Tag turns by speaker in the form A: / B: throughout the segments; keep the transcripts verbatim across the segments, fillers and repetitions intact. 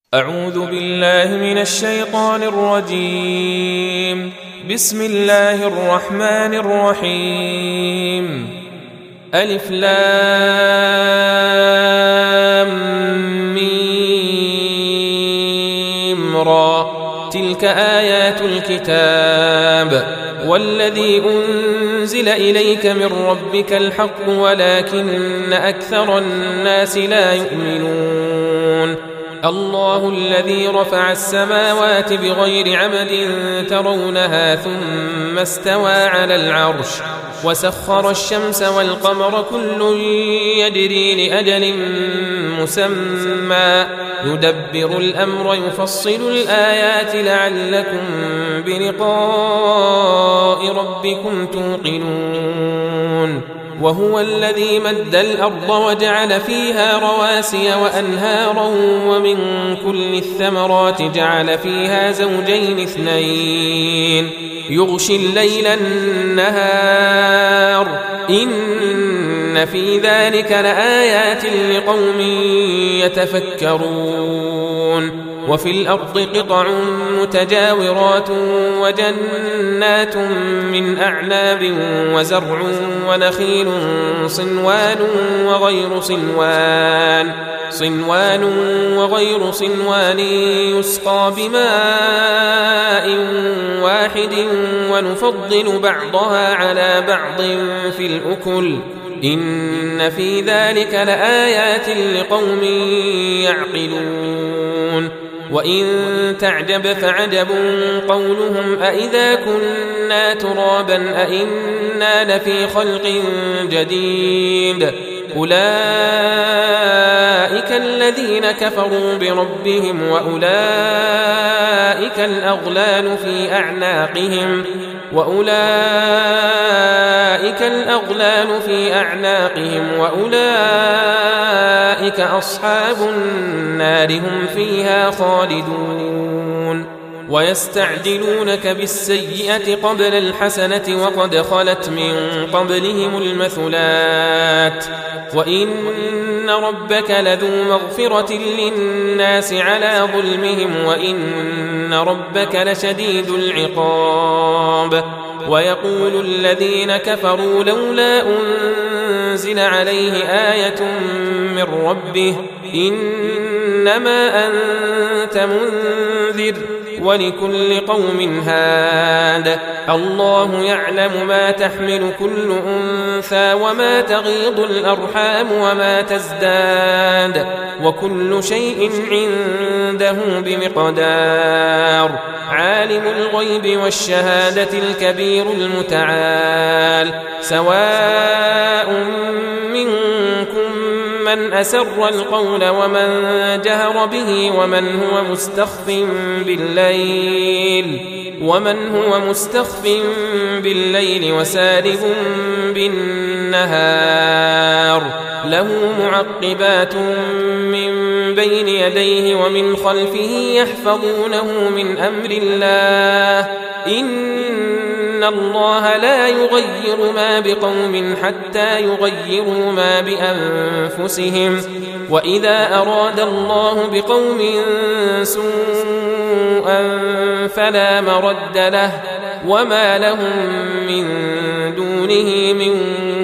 A: أعوذ بالله من الشيطان الرجيم. بسم الله الرحمن الرحيم. ألف لام ميم را. تلك آيات الكتاب والذي أنزل إليك من ربك الحق ولكن أكثر الناس لا يؤمنون. الله الذي رفع السماوات بغير عمد ترونها ثم استوى على العرش وسخر الشمس والقمر كل يجري لأجل مسمى يدبر الأمر يفصل الآيات لعلكم بلقاء ربكم توقنون. وهو الذي مد الأرض وجعل فيها رواسي وأنهارا ومن كل الثمرات جعل فيها زوجين اثنين يغشي الليل النهار إن في ذلك لآيات لقوم يتفكرون. وفي الأرض قطع متجاورات وجنات من أعناب وزرع ونخيل صنوان وغير صنوان صنوان وغير صنوان يسقى بماء واحد ونفضل بعضها على بعض في الأكل إن في ذلك لآيات لقوم يعقلون. وإن تعجب فعجب قولهم أإذا كنا ترابا أإنا لفي خلق جديد أولئك الذين كفروا بربهم وأولئك الأغلال في أعناقهم وأولئك الأغلال في أعناقهم وأولئك أصحاب النار هم فيها خالدون. ويستعجلونك بالسيئة قبل الحسنة وقد خلت من قبلهم المثلات وإن ربك لذو مغفرة للناس على ظلمهم وإن ربك لشديد العقاب. ويقول الذين كفروا لولا أنزل عليه آية من ربه إنما أنت منذر ولكل قوم هاد الله يعلم ما تحمل كل أنثى وما تغيض الأرحام وما تزداد وكل شيء عنده بمقدار. عالم الغيب والشهادة الكبير المتعال سواء منكم من أسر القول ومن جهر به ومن هو مستخف بالليل ومن هو مستخف بالليل وسارب بالنهار له معقبات من بين يديه ومن خلفه يحفظونه من أمر الله إن الله لا يغير ما بقوم حتى يغيروا ما بأنفسهم وإذا أراد الله بقوم سوءا فلا مرد له وما لهم من دونه من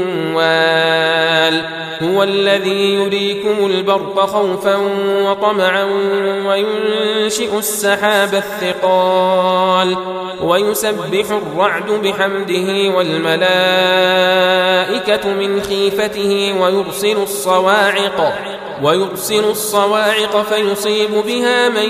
A: وال. هو الذي يريكم البرق خوفا وطمعا وينشئ السحاب الثقال ويسبح الرعد بحمده والملائكة من خيفته ويرسل الصواعق ويرسل الصواعق فيصيب بها من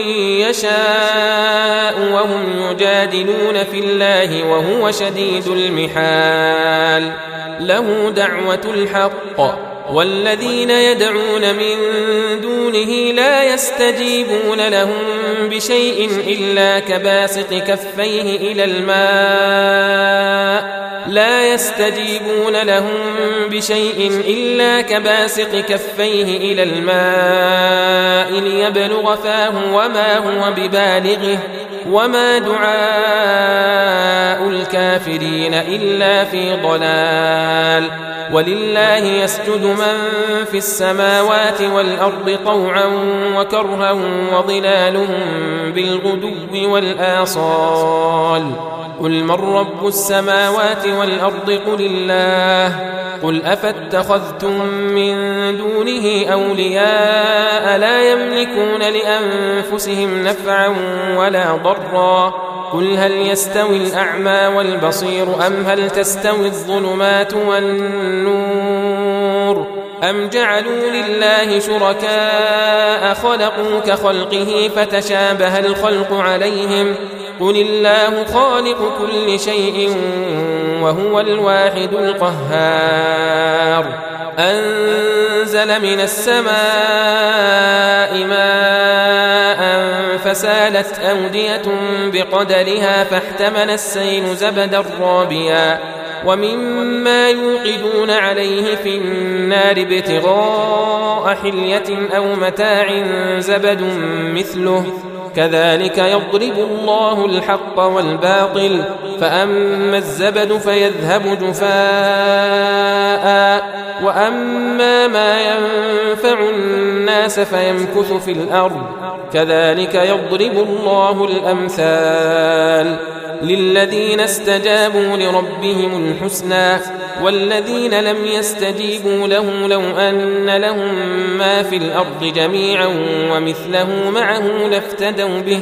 A: يشاء وهم يجادلون في الله وهو شديد المحال. له دعوة الحق والذين يدعون من دونه لا يستجيبون لهم بشيء إلا كباسط كفيه إلى الماء لا يستجيبون لهم بشيء إلا كباسط كفيه إلى الماء ليبلغ فاه وما هو ببالغه وما دعاء الكافرين إلا في ضلال ولله يسجد من في السماوات والأرض طوعا وكرها وظلالهم بالغدو والآصال قل من رب السماوات والأرض قل الله قل أفاتخذتم من دونه أولياء لا يملكون لأنفسهم نفعا ولا ضرا قل هل يستوي الأعمى والبصير أم هل تستوي الظلمات والنور أم جعلوا لله شركاء خلقوا كخلقه فتشابه الخلق عليهم قل الله خالق كل شيء وهو الواحد القهار أنزل من السماء ماء فسالت أودية بقدرها فاحتمل السيل زبدا رابيا ومما يوقدون عليه في النار ابتغاء حلية أو متاع زبد مثله كذلك يضرب الله الحق والباطل فأما الزبد فيذهب جفاء وأما ما ينفع الناس فيمكث في الأرض كذلك يضرب الله الأمثال للذين استجابوا لربهم الحسنى والذين لم يستجيبوا له لو أن لهم ما في الأرض جميعا ومثله معه لافتدوا به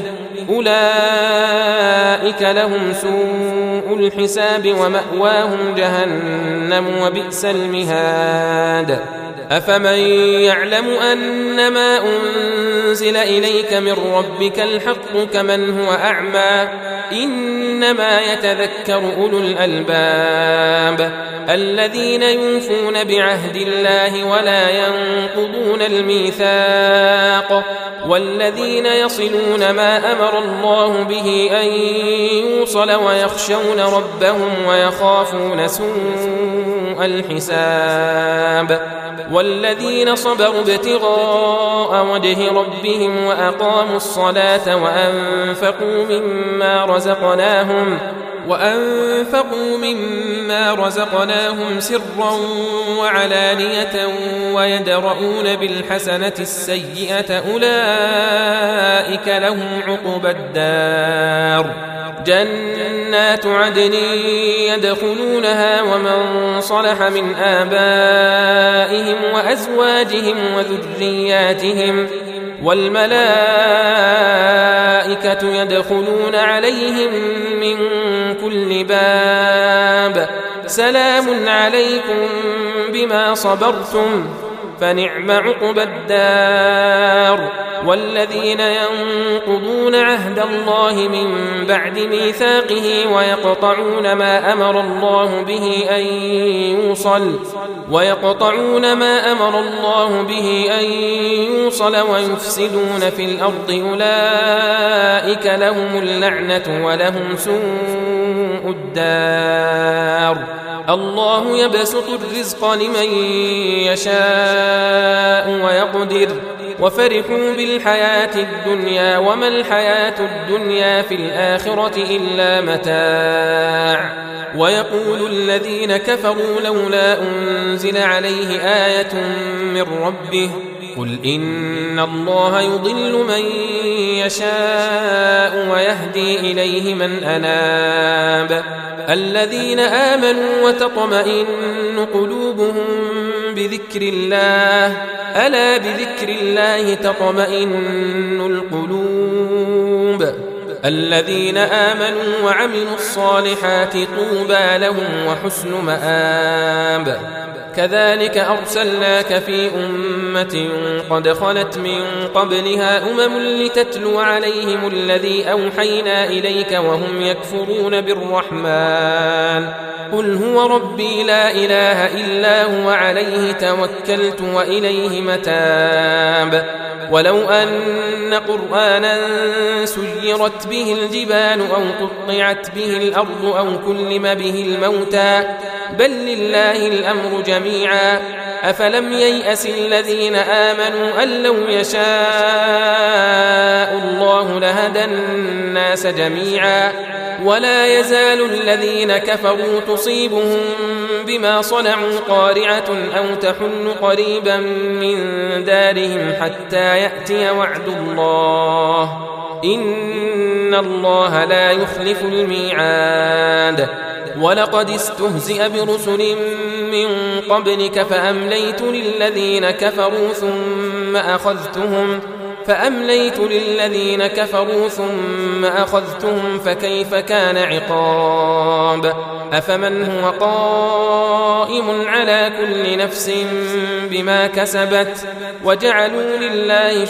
A: أولئك لهم سوء الحساب ومأواهم جهنم وبئس المهاد أفمن يعلم أنما أنزل إليك من ربك الحق كمن هو أعمى إنما يتذكر أولو الألباب الذين يوفون بعهد الله ولا ينقضون الميثاق والذين يصلون ما أمر الله به أن يوصل ويخشون ربهم ويخافون سوء الحساب والذين صبروا ابتغاء وجه ربهم وأقاموا الصلاة وأنفقوا مما رزقناهم وأنفقوا مما رزقناهم سرا وعلانية ويدرؤون بالحسنة السيئة أولئك لهم عقبى الدار جنات عدن يدخلونها ومن صلح من آبائهم وأزواجهم وذرياتهم والملائكة يدخلون عليهم من كل باب سلام عليكم بما صبرتم فنعم عقبى الدار والذين ينقضون عهد الله من بعد ميثاقه ويقطعون ما أمر الله به أن يوصل ويقطعون ما أمر الله به أن يوصل ويفسدون في الأرض أولئك لهم اللعنة ولهم سوء الدار الله يبسط الرزق لمن يشاء ويقدر وفرحوا بالحياة الدنيا وما الحياة الدنيا في الآخرة إلا متاع ويقول الذين كفروا لولا أنزل عليه آية من ربه قل إن الله يضل من يشاء ويهدي إليه من أناب الذين آمنوا وتطمئن قلوبهم بذكر الله ألا بذكر الله تطمئن القلوب الذين آمنوا وعملوا الصالحات طوبى لهم وحسن مآب كذلك أرسلناك في أمة قد خلت من قبلها أمم لتتلو عليهم الذي أوحينا إليك وهم يكفرون بالرحمن قل هو ربي لا إله إلا هو عليه توكلت وإليه متاب ولو أن قرآنا سيرت به الجبال أو قطعت به الأرض أو كلم به الموتى بل لله الأمر جميعا أفلم ييأس الذين آمنوا أن لو يشاء الله لهدى الناس جميعا ولا يزال الذين كفروا تصيبهم بما صنعوا قارعة أو تحل قريبا من دارهم حتى يأتي وعد الله إن الله لا يخلف الميعاد. ولقد استهزئ برسل من قبلك فأمليت للذين كفروا ثم أخذتهم فأمليت للذين كفروا ثم أخذتهم فكيف كان عقاب. أفمن هو قائم على كل نفس بما كسبت وجعلوا لله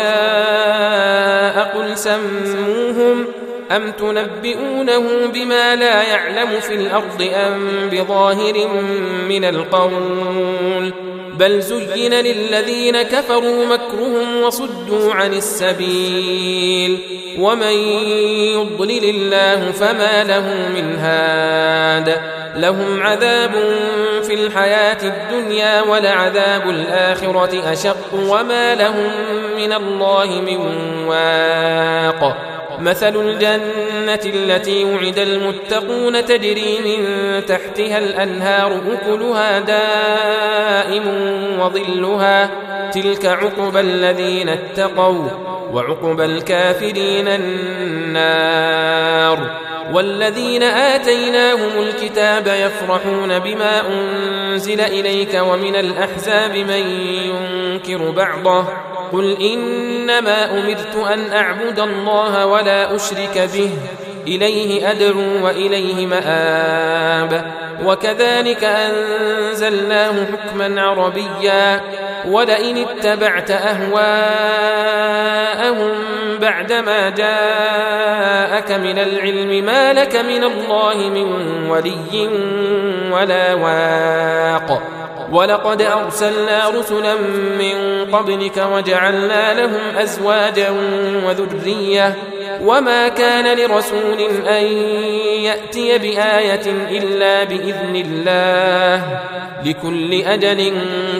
A: شركاء قل سموهم أم تنبئونه بما لا يعلم في الأرض أم بظاهر من القول بل زين للذين كفروا مكرهم وصدوا عن السبيل ومن يضلل الله فما له من هاد. لهم عذاب في الحياة الدنيا ولعذاب الآخرة أشق وما لهم من الله من واق. مثل الجنة التي وعد المتقون تجري من تحتها الأنهار أكلها دائم وظلها تلك عقبى الذين اتقوا وعقبى الكافرين النار. والذين آتيناهم الكتاب يفرحون بما أنزل إليك ومن الأحزاب من ينكر بعضه قل إنما أمرت أن أعبد الله ولا أشرك به إليه أدعو وإليه مآب. وكذلك أنزلناه حكما عربيا ولئن اتبعت أهواءهم بعدما جاءك من العلم ما لك من الله من ولي ولا واق. ولقد أرسلنا رسلا من قبلك وجعلنا لهم أزواجا وذرية وما كان لرسول أن يأتي بآية إلا بإذن الله لكل أجل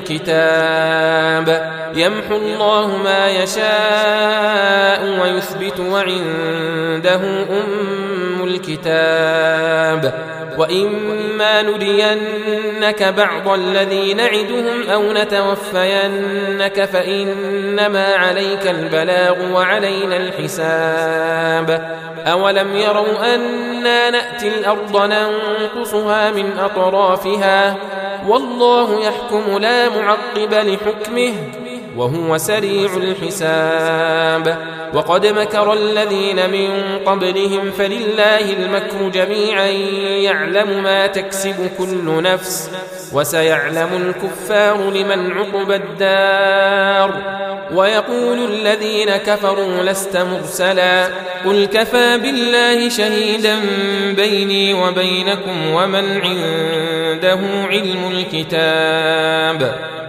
A: كتاب يمحو الله ما يشاء ويثبت وعنده أم الكتاب. وإما نرينك بعض الذي نعدهم أو نتوفينك فإنما عليك البلاغ وعلينا الحساب. أولم يروا أنا نأتي الأرض ننقصها من أطرافها والله يحكم لا معقب لحكمه وهو سريع الحساب. وقد مكر الذين من قبلهم فلله المكر جميعا يعلم ما تكسب كل نفس وسيعلم الكفار لمن عقبى الدار. ويقول الذين كفروا لست مرسلا قل كفى بالله شهيدا بيني وبينكم ومن عنده علم الكتاب.